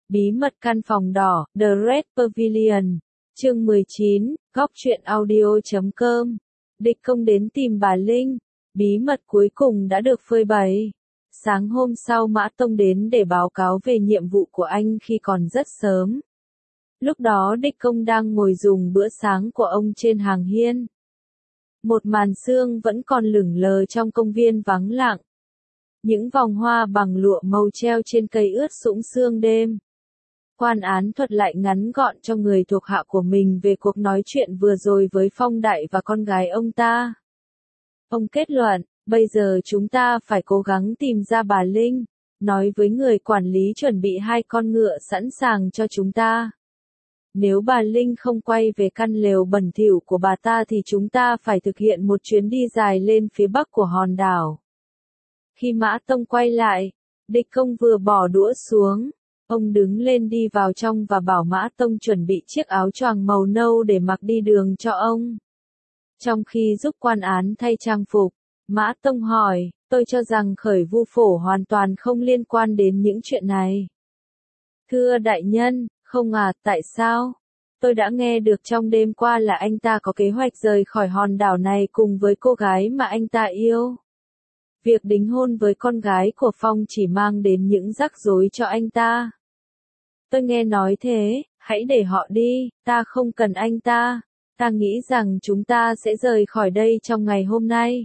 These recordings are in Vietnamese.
Bí mật căn phòng đỏ, The Red Pavilion. Chương 19, góc truyện audio.com. Địch Công đến tìm bà Linh. Bí mật cuối cùng đã được phơi bày. Sáng hôm sau Mã Tông đến để báo cáo về nhiệm vụ của anh khi còn rất sớm. Lúc đó Địch Công đang ngồi dùng bữa sáng của ông trên hàng hiên. Một màn sương vẫn còn lững lờ trong công viên vắng lặng. Những vòng hoa bằng lụa màu treo trên cây ướt sũng sương đêm. Quan án thuật lại ngắn gọn cho người thuộc hạ của mình về cuộc nói chuyện vừa rồi với Phong Đại và con gái ông ta. Ông kết luận, bây giờ chúng ta phải cố gắng tìm ra bà Linh, nói với người quản lý chuẩn bị 2 con ngựa sẵn sàng cho chúng ta. Nếu bà Linh không quay về căn lều bẩn thỉu của bà ta thì chúng ta phải thực hiện một chuyến đi dài lên phía bắc của hòn đảo. Khi Mã Tông quay lại, Địch Công vừa bỏ đũa xuống. Ông đứng lên đi vào trong và bảo Mã Tông chuẩn bị chiếc áo choàng màu nâu để mặc đi đường cho ông. Trong khi giúp quan án thay trang phục, Mã Tông hỏi, tôi cho rằng khởi vu phổ hoàn toàn không liên quan đến những chuyện này. Thưa đại nhân, không à, tại sao? Tôi đã nghe được trong đêm qua là anh ta có kế hoạch rời khỏi hòn đảo này cùng với cô gái mà anh ta yêu. Việc đính hôn với con gái của Phong chỉ mang đến những rắc rối cho anh ta. Tôi nghe nói thế, hãy để họ đi, ta không cần anh ta. Ta nghĩ rằng chúng ta sẽ rời khỏi đây trong ngày hôm nay.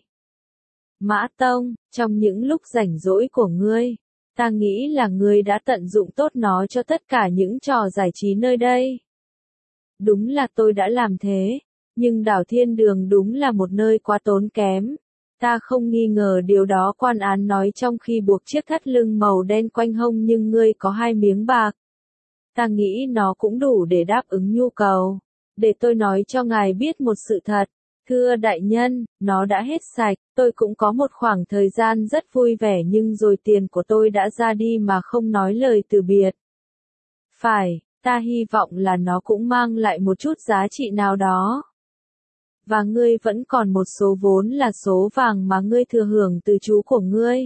Mã Tông, trong những lúc rảnh rỗi của ngươi, ta nghĩ là ngươi đã tận dụng tốt nó cho tất cả những trò giải trí nơi đây. Đúng là tôi đã làm thế, nhưng đảo Thiên Đường đúng là một nơi quá tốn kém. Ta không nghi ngờ điều đó, quan án nói trong khi buộc chiếc thắt lưng màu đen quanh hông, nhưng ngươi có 2 miếng bạc. Ta nghĩ nó cũng đủ để đáp ứng nhu cầu. Để tôi nói cho ngài biết một sự thật. Thưa đại nhân, nó đã hết sạch. Tôi cũng có một khoảng thời gian rất vui vẻ nhưng rồi tiền của tôi đã ra đi mà không nói lời từ biệt. Phải, ta hy vọng là nó cũng mang lại một chút giá trị nào đó. Và ngươi vẫn còn một số vốn là số vàng mà ngươi thừa hưởng từ chú của ngươi.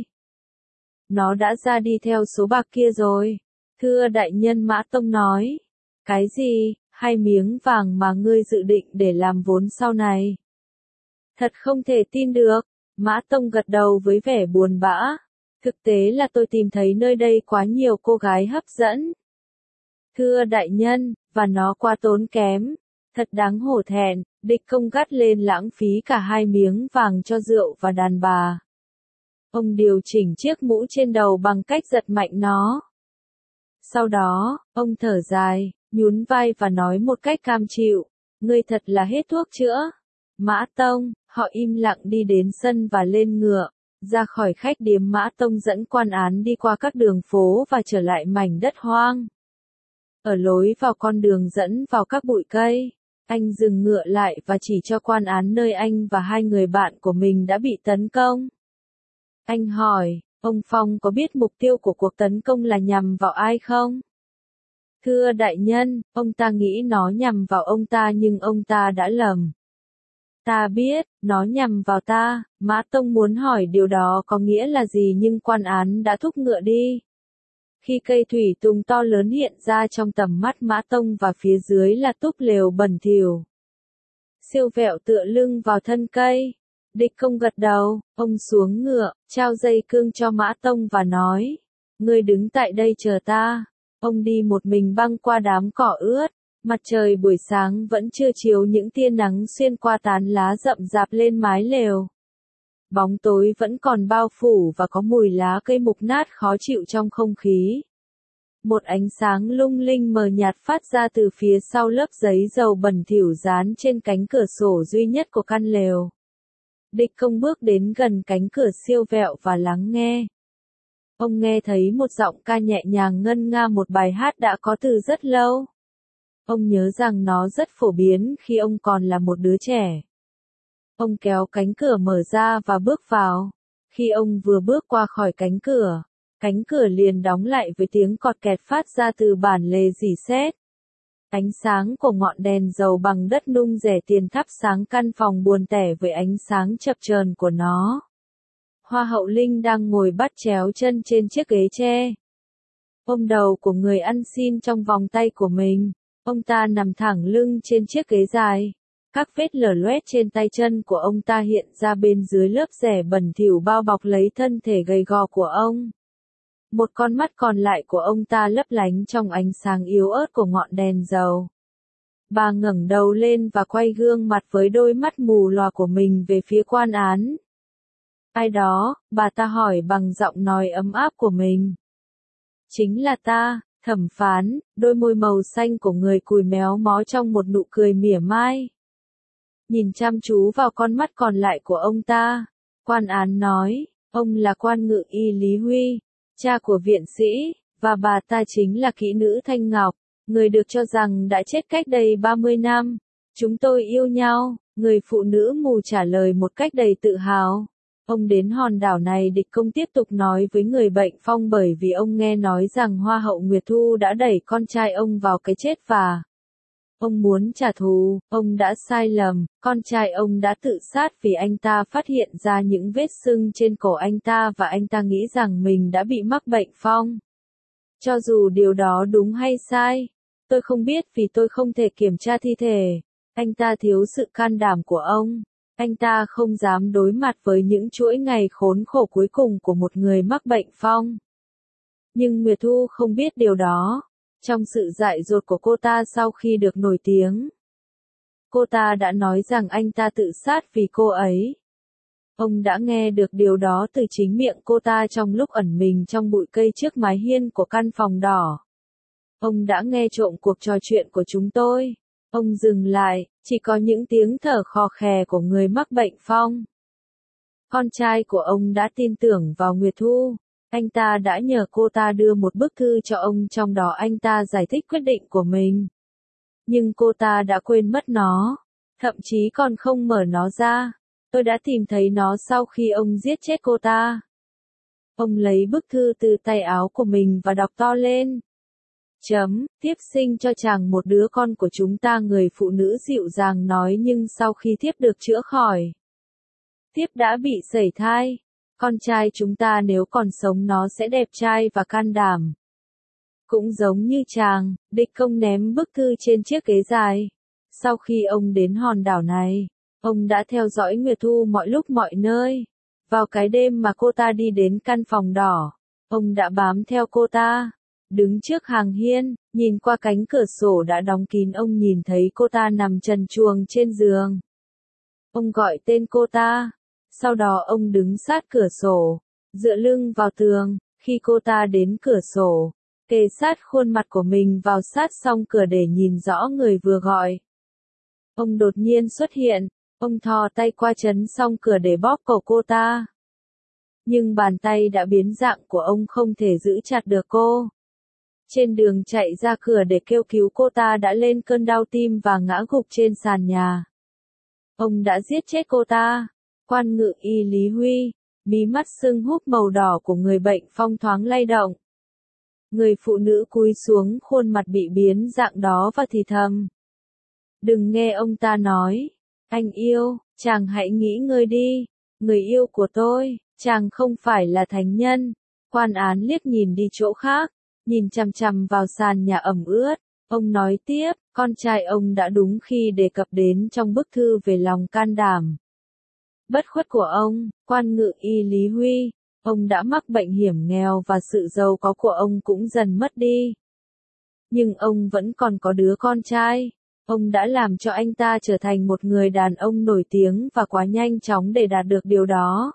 Nó đã ra đi theo số bạc kia rồi. Thưa đại nhân, Mã Tông nói. Cái gì, 2 miếng vàng mà ngươi dự định để làm vốn sau này? Thật không thể tin được. Mã Tông gật đầu với vẻ buồn bã. Thực tế là tôi tìm thấy nơi đây quá nhiều cô gái hấp dẫn. Thưa đại nhân, và nó quá tốn kém. Thật đáng hổ thẹn. Địch Công gắt lên, lãng phí cả 2 miếng vàng cho rượu và đàn bà. Ông điều chỉnh chiếc mũ trên đầu bằng cách giật mạnh nó. Sau đó, ông thở dài, nhún vai và nói một cách cam chịu, ngươi thật là hết thuốc chữa. Mã Tông, họ im lặng đi đến sân và lên ngựa, ra khỏi khách điếm. Mã Tông dẫn quan án đi qua các đường phố và trở lại mảnh đất hoang. Ở lối vào con đường dẫn vào các bụi cây, anh dừng ngựa lại và chỉ cho quan án nơi anh và 2 người bạn của mình đã bị tấn công. Anh hỏi, ông Phong có biết mục tiêu của cuộc tấn công là nhằm vào ai không? Thưa đại nhân, ông ta nghĩ nó nhằm vào ông ta nhưng ông ta đã lầm. Ta biết, nó nhằm vào ta. Mã Tông muốn hỏi điều đó có nghĩa là gì nhưng quan án đã thúc ngựa đi. Khi cây thủy tùng to lớn hiện ra trong tầm mắt Mã Tông và phía dưới là túp lều bẩn thỉu. Siêu Vẹo tựa lưng vào thân cây. Địch Công gật đầu, ông xuống ngựa, trao dây cương cho Mã Tông và nói, ngươi đứng tại đây chờ ta. Ông đi một mình băng qua đám cỏ ướt, mặt trời buổi sáng vẫn chưa chiếu những tia nắng xuyên qua tán lá rậm rạp lên mái lều. Bóng tối vẫn còn bao phủ và có mùi lá cây mục nát khó chịu trong không khí. Một ánh sáng lung linh mờ nhạt phát ra từ phía sau lớp giấy dầu bẩn thỉu dán trên cánh cửa sổ duy nhất của căn lều. Địch Công bước đến gần cánh cửa siêu vẹo và lắng nghe. Ông nghe thấy một giọng ca nhẹ nhàng ngân nga một bài hát đã có từ rất lâu. Ông nhớ rằng nó rất phổ biến khi ông còn là một đứa trẻ. Ông kéo cánh cửa mở ra và bước vào. Khi ông vừa bước qua khỏi cánh cửa liền đóng lại với tiếng cọt kẹt phát ra từ bản lề rỉ sét. Ánh sáng của ngọn đèn dầu bằng đất nung rẻ tiền thắp sáng căn phòng buồn tẻ với ánh sáng chập chờn của nó. Hoa hậu Linh đang ngồi bắt chéo chân trên chiếc ghế tre. ôm đầu của người ăn xin trong vòng tay của mình. Ông ta nằm thẳng lưng trên chiếc ghế dài. Các vết lở loét trên tay chân của ông ta hiện ra bên dưới lớp rẻ bẩn thỉu bao bọc lấy thân thể gầy gò của ông. Một con mắt còn lại của ông ta lấp lánh trong ánh sáng yếu ớt của ngọn đèn dầu. Bà ngẩng đầu lên và quay gương mặt với đôi mắt mù lòa của mình về phía quan án. Ai đó, bà ta hỏi bằng giọng nói ấm áp của mình. Chính là ta, thẩm phán, đôi môi màu xanh của người cùi méo mó trong một nụ cười mỉa mai. Nhìn chăm chú vào con mắt còn lại của ông ta, quan án nói, ông là quan ngự y Lý Huy, cha của viện sĩ, và bà ta chính là kỹ nữ Thanh Ngọc, người được cho rằng đã chết cách đây 30 năm. Chúng tôi yêu nhau, người phụ nữ mù trả lời một cách đầy tự hào. Ông đến hòn đảo này địch công tiếp tục nói với người bệnh phong bởi vì ông nghe nói rằng Hoa hậu Nguyệt Thu đã đẩy con trai ông vào cái chết và ông muốn trả thù. Ông đã sai lầm, con trai ông đã tự sát vì anh ta phát hiện ra những vết sưng trên cổ anh ta và anh ta nghĩ rằng mình đã bị mắc bệnh phong. Cho dù điều đó đúng hay sai, tôi không biết vì tôi không thể kiểm tra thi thể. Anh ta thiếu sự can đảm của ông. Anh ta không dám đối mặt với những chuỗi ngày khốn khổ cuối cùng của một người mắc bệnh phong. Nhưng Nguyệt Thu không biết điều đó. Trong sự dại dột của cô ta sau khi được nổi tiếng, cô ta đã nói rằng anh ta tự sát vì cô ấy. Ông đã nghe được điều đó từ chính miệng cô ta trong lúc ẩn mình trong bụi cây trước mái hiên của căn phòng đỏ. Ông đã nghe trộm cuộc trò chuyện của chúng tôi. Ông dừng lại, chỉ có những tiếng thở khò khè của người mắc bệnh phong. Con trai của ông đã tin tưởng vào Nguyệt Thu. Anh ta đã nhờ cô ta đưa một bức thư cho ông trong đó anh ta giải thích quyết định của mình. Nhưng cô ta đã quên mất nó. Thậm chí còn không mở nó ra. Tôi đã tìm thấy nó sau khi ông giết chết cô ta. Ông lấy bức thư từ tay áo của mình và đọc to lên. Tiếp sinh cho chàng một đứa con của chúng ta, người phụ nữ dịu dàng nói, nhưng sau khi thiếp được chữa khỏi, thiếp đã bị sẩy thai. Con trai chúng ta nếu còn sống nó sẽ đẹp trai và can đảm. Cũng giống như chàng, địch công ném bức thư trên chiếc ghế dài. Sau khi ông đến hòn đảo này, ông đã theo dõi Nguyệt Thu mọi lúc mọi nơi. Vào cái đêm mà cô ta đi đến căn phòng đỏ, ông đã bám theo cô ta. Đứng trước hàng hiên, nhìn qua cánh cửa sổ đã đóng kín, ông nhìn thấy cô ta nằm trần truồng trên giường. Ông gọi tên cô ta. Sau đó ông đứng sát cửa sổ, dựa lưng vào tường. Khi cô ta đến cửa sổ, kề sát khuôn mặt của mình vào sát song cửa để nhìn rõ người vừa gọi. Ông đột nhiên xuất hiện, ông thò tay qua chấn song cửa để bóp cổ cô ta. Nhưng bàn tay đã biến dạng của ông không thể giữ chặt được cô. Trên đường chạy ra cửa để kêu cứu, cô ta đã lên cơn đau tim và ngã gục trên sàn nhà. Ông đã giết chết cô ta. Quan ngự y Lý Huy, mí mắt sưng húp màu đỏ của người bệnh phong thoáng lay động. Người phụ nữ cúi xuống khuôn mặt bị biến dạng đó và thì thầm. Đừng nghe ông ta nói. Anh yêu, chàng hãy nghỉ ngơi đi. Người yêu của tôi, chàng không phải là thánh nhân. Quan án liếc nhìn đi chỗ khác, nhìn chằm chằm vào sàn nhà ẩm ướt. Ông nói tiếp, con trai ông đã đúng khi đề cập đến trong bức thư về lòng can đảm bất khuất của ông. Quan ngự y Lý Huy, ông đã mắc bệnh hiểm nghèo và sự giàu có của ông cũng dần mất đi. Nhưng ông vẫn còn có đứa con trai. Ông đã làm cho anh ta trở thành một người đàn ông nổi tiếng và quá nhanh chóng để đạt được điều đó.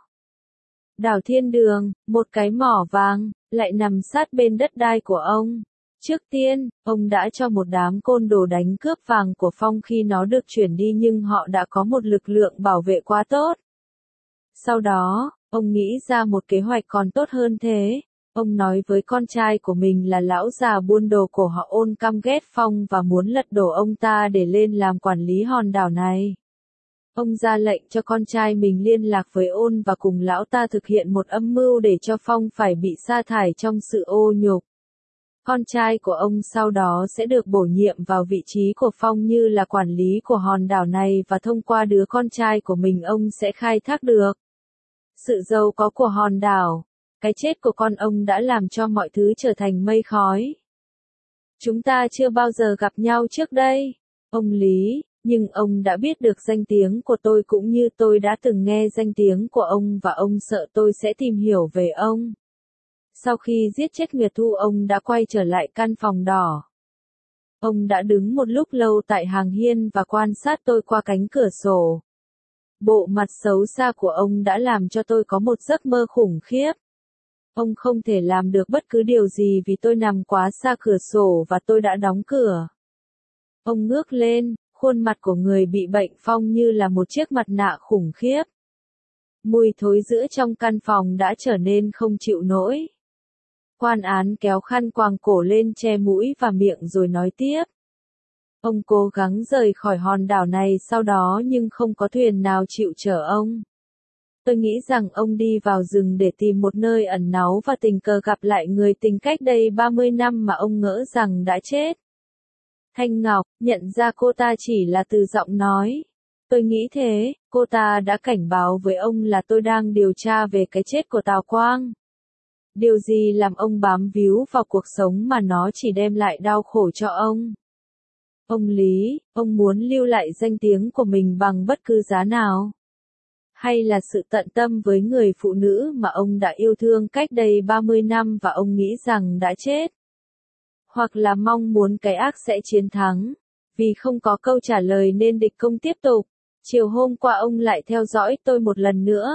Đảo Thiên Đường, một cái mỏ vàng, lại nằm sát bên đất đai của ông. Trước tiên, ông đã cho một đám côn đồ đánh cướp vàng của Phong khi nó được chuyển đi, nhưng họ đã có một lực lượng bảo vệ quá tốt. Sau đó, ông nghĩ ra một kế hoạch còn tốt hơn thế. Ông nói với con trai của mình là lão già buôn đồ của họ Ôn căm ghét Phong và muốn lật đổ ông ta để lên làm quản lý hòn đảo này. Ông ra lệnh cho con trai mình liên lạc với Ôn và cùng lão ta thực hiện một âm mưu để cho Phong phải bị sa thải trong sự ô nhục. Con trai của ông sau đó sẽ được bổ nhiệm vào vị trí của Phong như là quản lý của hòn đảo này, và thông qua đứa con trai của mình ông sẽ khai thác được sự giàu có của hòn đảo. Cái chết của con ông đã làm cho mọi thứ trở thành mây khói. Chúng ta chưa bao giờ gặp nhau trước đây, ông Lý, nhưng ông đã biết được danh tiếng của tôi cũng như tôi đã từng nghe danh tiếng của ông và ông sợ tôi sẽ tìm hiểu về ông. Sau khi giết chết Nguyệt Thu, ông đã quay trở lại căn phòng đỏ. Ông đã đứng một lúc lâu tại hàng hiên và quan sát tôi qua cánh cửa sổ. Bộ mặt xấu xa của ông đã làm cho tôi có một giấc mơ khủng khiếp. Ông không thể làm được bất cứ điều gì vì tôi nằm quá xa cửa sổ và tôi đã đóng cửa. Ông ngước lên, khuôn mặt của người bị bệnh phong như là một chiếc mặt nạ khủng khiếp. Mùi thối rữa trong căn phòng đã trở nên không chịu nổi. Quan án kéo khăn quàng cổ lên che mũi và miệng rồi nói tiếp. Ông cố gắng rời khỏi hòn đảo này sau đó nhưng không có thuyền nào chịu chở ông. Tôi nghĩ rằng ông đi vào rừng để tìm một nơi ẩn náu và tình cờ gặp lại người tình cách đây 30 năm mà ông ngỡ rằng đã chết. Thanh Ngọc nhận ra cô ta chỉ là từ giọng nói. Tôi nghĩ thế, cô ta đã cảnh báo với ông là tôi đang điều tra về cái chết của Tào Quang. Điều gì làm ông bám víu vào cuộc sống mà nó chỉ đem lại đau khổ cho ông? Ông Lý, ông muốn lưu lại danh tiếng của mình bằng bất cứ giá nào? Hay là sự tận tâm với người phụ nữ mà ông đã yêu thương cách đây 30 năm và ông nghĩ rằng đã chết? Hoặc là mong muốn cái ác sẽ chiến thắng? Vì không có câu trả lời nên địch công tiếp tục. Chiều hôm qua ông lại theo dõi tôi một lần nữa.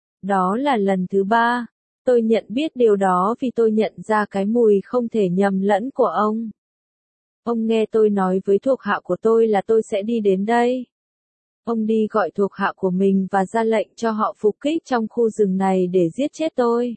Đó là lần thứ 3. Tôi nhận biết điều đó vì tôi nhận ra cái mùi không thể nhầm lẫn của ông. Ông nghe tôi nói với thuộc hạ của tôi là tôi sẽ đi đến đây. Ông đi gọi thuộc hạ của mình và ra lệnh cho họ phục kích trong khu rừng này để giết chết tôi.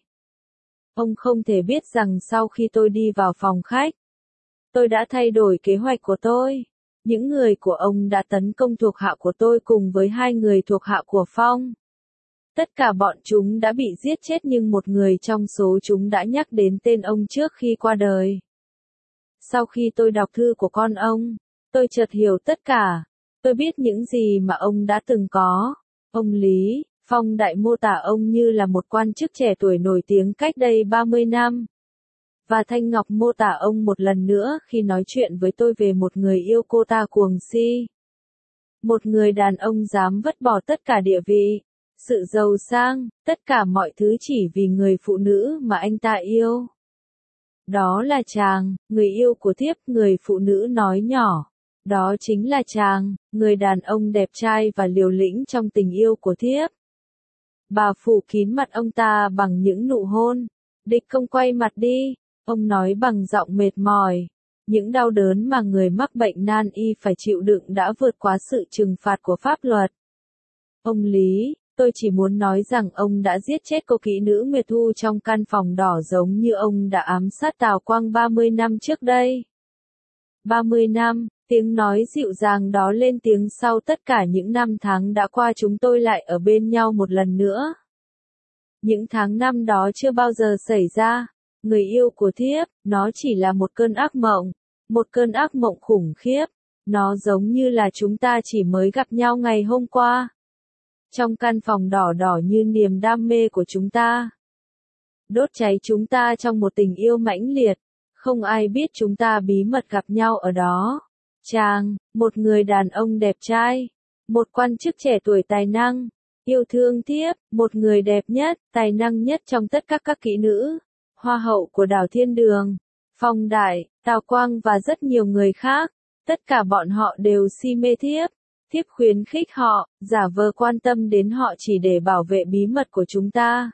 Ông không thể biết rằng sau khi tôi đi vào phòng khách, tôi đã thay đổi kế hoạch của tôi. Những người của ông đã tấn công thuộc hạ của tôi cùng với 2 người thuộc hạ của Phong. Tất cả bọn chúng đã bị giết chết nhưng một người trong số chúng đã nhắc đến tên ông trước khi qua đời. Sau khi tôi đọc thư của con ông, tôi chợt hiểu tất cả. Tôi biết những gì mà ông đã từng có. Ông Lý, Phong đại mô tả ông như là một quan chức trẻ tuổi nổi tiếng cách đây 30 năm. Và Thanh Ngọc mô tả ông một lần nữa khi nói chuyện với tôi về một người yêu cô ta cuồng si. Một người đàn ông dám vứt bỏ tất cả địa vị, sự giàu sang, tất cả mọi thứ chỉ vì người phụ nữ mà anh ta yêu. Đó là chàng, người yêu của thiếp, người phụ nữ nói nhỏ. Đó chính là chàng, người đàn ông đẹp trai và liều lĩnh trong tình yêu của thiếp. Bà phủ kín mặt ông ta bằng những nụ hôn. Địch công quay mặt đi, ông nói bằng giọng mệt mỏi. Những đau đớn mà người mắc bệnh nan y phải chịu đựng đã vượt quá sự trừng phạt của pháp luật. Ông Lý, tôi chỉ muốn nói rằng ông đã giết chết cô kỹ nữ Nguyệt Thu trong căn phòng đỏ giống như ông đã ám sát Tào Quang 30 năm trước đây. 30 năm, tiếng nói dịu dàng đó lên tiếng sau tất cả những năm tháng đã qua chúng tôi lại ở bên nhau một lần nữa. Những tháng năm đó chưa bao giờ xảy ra. Người yêu của thiếp, nó chỉ là một cơn ác mộng. Một cơn ác mộng khủng khiếp. Nó giống như là chúng ta chỉ mới gặp nhau ngày hôm qua. Trong căn phòng đỏ đỏ như niềm đam mê của chúng ta. Đốt cháy chúng ta trong một tình yêu mãnh liệt. Không ai biết chúng ta bí mật gặp nhau ở đó. Chàng, một người đàn ông đẹp trai. Một quan chức trẻ tuổi tài năng. Yêu thương thiếp, một người đẹp nhất, tài năng nhất trong tất cả các kỹ nữ. Hoa hậu của đảo Thiên Đường. Phong Đại, Tào Quang và rất nhiều người khác. Tất cả bọn họ đều si mê thiếp. Thiếp khuyến khích họ, giả vờ quan tâm đến họ chỉ để bảo vệ bí mật của chúng ta.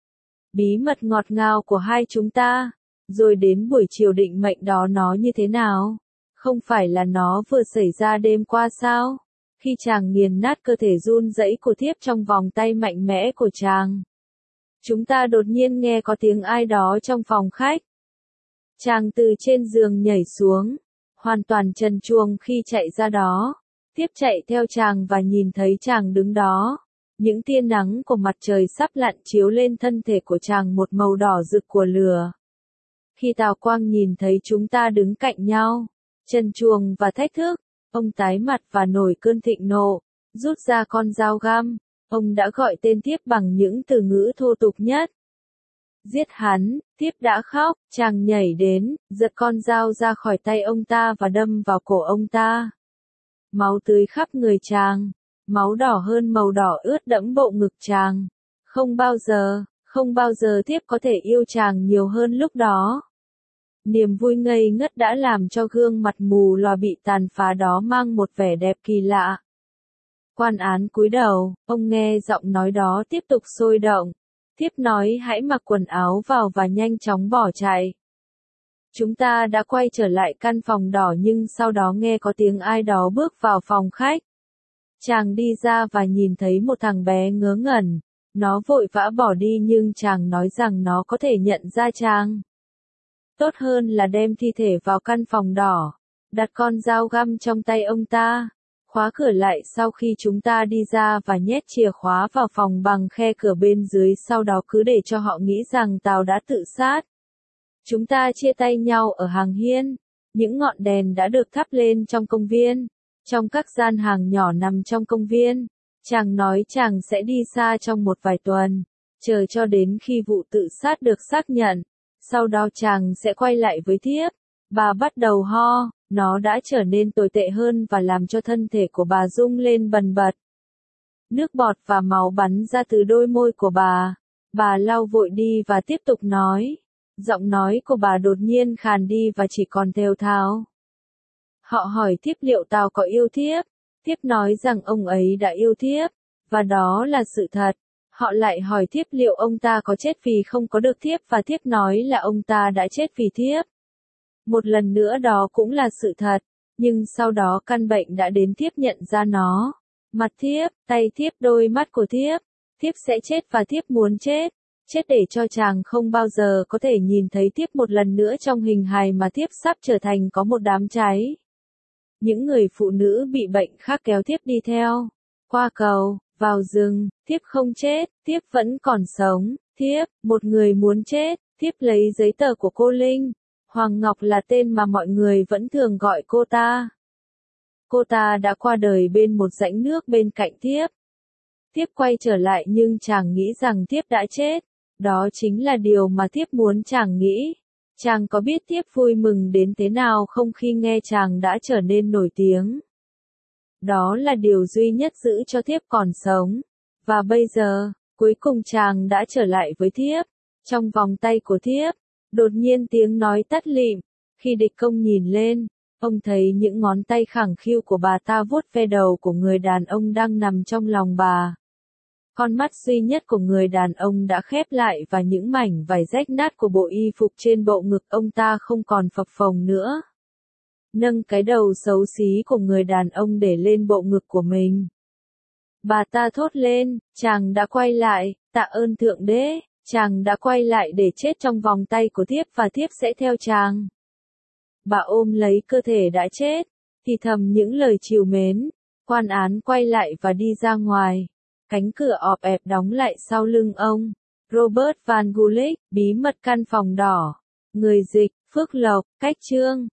Bí mật ngọt ngào của hai chúng ta. Rồi đến buổi chiều định mệnh đó nó như thế nào? Không phải là nó vừa xảy ra đêm qua sao? Khi chàng nghiền nát cơ thể run rẩy của thiếp trong vòng tay mạnh mẽ của chàng. Chúng ta đột nhiên nghe có tiếng ai đó trong phòng khách. Chàng từ trên giường nhảy xuống, hoàn toàn trần truồng khi chạy ra đó. Tiếp chạy theo chàng và nhìn thấy chàng đứng đó. Những tia nắng của mặt trời sắp lặn chiếu lên thân thể của chàng một màu đỏ rực của lửa. Khi Tào Quang nhìn thấy chúng ta đứng cạnh nhau, trần truồng và thách thức, ông tái mặt và nổi cơn thịnh nộ, rút ra con dao găm. Ông đã gọi tên thiếp bằng những từ ngữ thô tục nhất. Giết hắn, Thiếp đã khóc, chàng nhảy đến, giật con dao ra khỏi tay ông ta và đâm vào cổ ông ta. Máu tươi khắp người chàng, máu đỏ hơn màu đỏ ướt đẫm bộ ngực chàng. Không bao giờ Thiếp có thể yêu chàng nhiều hơn lúc đó. Niềm vui ngây ngất đã làm cho gương mặt mù lòa bị tàn phá đó mang một vẻ đẹp kỳ lạ. Quan án cúi đầu, ông nghe giọng nói đó tiếp tục sôi động. Thiếp nói hãy mặc quần áo vào và nhanh chóng bỏ chạy. Chúng ta đã quay trở lại căn phòng đỏ nhưng sau đó nghe có tiếng ai đó bước vào phòng khách. Chàng đi ra và nhìn thấy một thằng bé ngớ ngẩn. Nó vội vã bỏ đi nhưng chàng nói rằng nó có thể nhận ra chàng. Tốt hơn là đem thi thể vào căn phòng đỏ. Đặt con dao găm trong tay ông ta. Khóa cửa lại sau khi chúng ta đi ra và nhét chìa khóa vào phòng bằng khe cửa bên dưới, sau đó cứ để cho họ nghĩ rằng Tào đã tự sát. Chúng ta chia tay nhau ở hàng hiên. Những ngọn đèn đã được thắp lên trong công viên. Trong các gian hàng nhỏ nằm trong công viên. Chàng nói chàng sẽ đi xa trong một vài tuần. Chờ cho đến khi vụ tự sát được xác nhận. Sau đó chàng sẽ quay lại với Thiếp. Bà bắt đầu ho. Nó đã trở nên tồi tệ hơn và làm cho thân thể của bà rung lên bần bật. Nước bọt và máu bắn ra từ đôi môi của bà. Bà lau vội đi và tiếp tục nói. Giọng nói của bà đột nhiên khàn đi và chỉ còn thều thào. Họ hỏi Thiếp liệu Tào có yêu Thiếp. Thiếp nói rằng ông ấy đã yêu Thiếp. Và đó là sự thật. Họ lại hỏi Thiếp liệu ông ta có chết vì không có được Thiếp và Thiếp nói là ông ta đã chết vì Thiếp. Một lần nữa đó cũng là sự thật, nhưng sau đó căn bệnh đã đến Thiếp nhận ra nó. Mặt Thiếp, tay Thiếp, đôi mắt của Thiếp. Thiếp sẽ chết và Thiếp muốn chết. Chết để cho chàng không bao giờ có thể nhìn thấy Thiếp một lần nữa trong hình hài mà Thiếp sắp trở thành có một đám cháy. Những người phụ nữ bị bệnh khác kéo Thiếp đi theo. Qua cầu, vào rừng, Thiếp không chết, Thiếp vẫn còn sống. Thiếp, một người muốn chết, Thiếp lấy giấy tờ của cô Linh. Hoàng Ngọc là tên mà mọi người vẫn thường gọi cô ta. Cô ta đã qua đời bên một rãnh nước bên cạnh Thiếp. Thiếp quay trở lại nhưng chàng nghĩ rằng Thiếp đã chết. Đó chính là điều mà Thiếp muốn chàng nghĩ. Chàng có biết Thiếp vui mừng đến thế nào không khi nghe chàng đã trở nên nổi tiếng. Đó là điều duy nhất giữ cho Thiếp còn sống. Và bây giờ, cuối cùng chàng đã trở lại với Thiếp. Trong vòng tay của Thiếp. Đột nhiên tiếng nói tắt lịm. Khi địch công nhìn lên, ông thấy những ngón tay khẳng khiu của bà ta vuốt ve đầu của người đàn ông đang nằm trong lòng bà. Con mắt duy nhất của người đàn ông đã khép lại và những mảnh vải rách nát của bộ y phục trên bộ ngực ông ta không còn phập phồng nữa. Nâng cái đầu xấu xí của người đàn ông để lên bộ ngực của mình. Bà ta thốt lên, chàng đã quay lại, tạ ơn Thượng Đế. Chàng đã quay lại để chết trong vòng tay của Thiếp và Thiếp sẽ theo chàng. Bà ôm lấy cơ thể đã chết, thì thầm những lời trìu mến. Quan án quay lại và đi ra ngoài. Cánh cửa ọp ẹp đóng lại sau lưng ông. Robert Van Gulik, bí mật căn phòng đỏ. Người dịch, Phước Lộc, cách chương.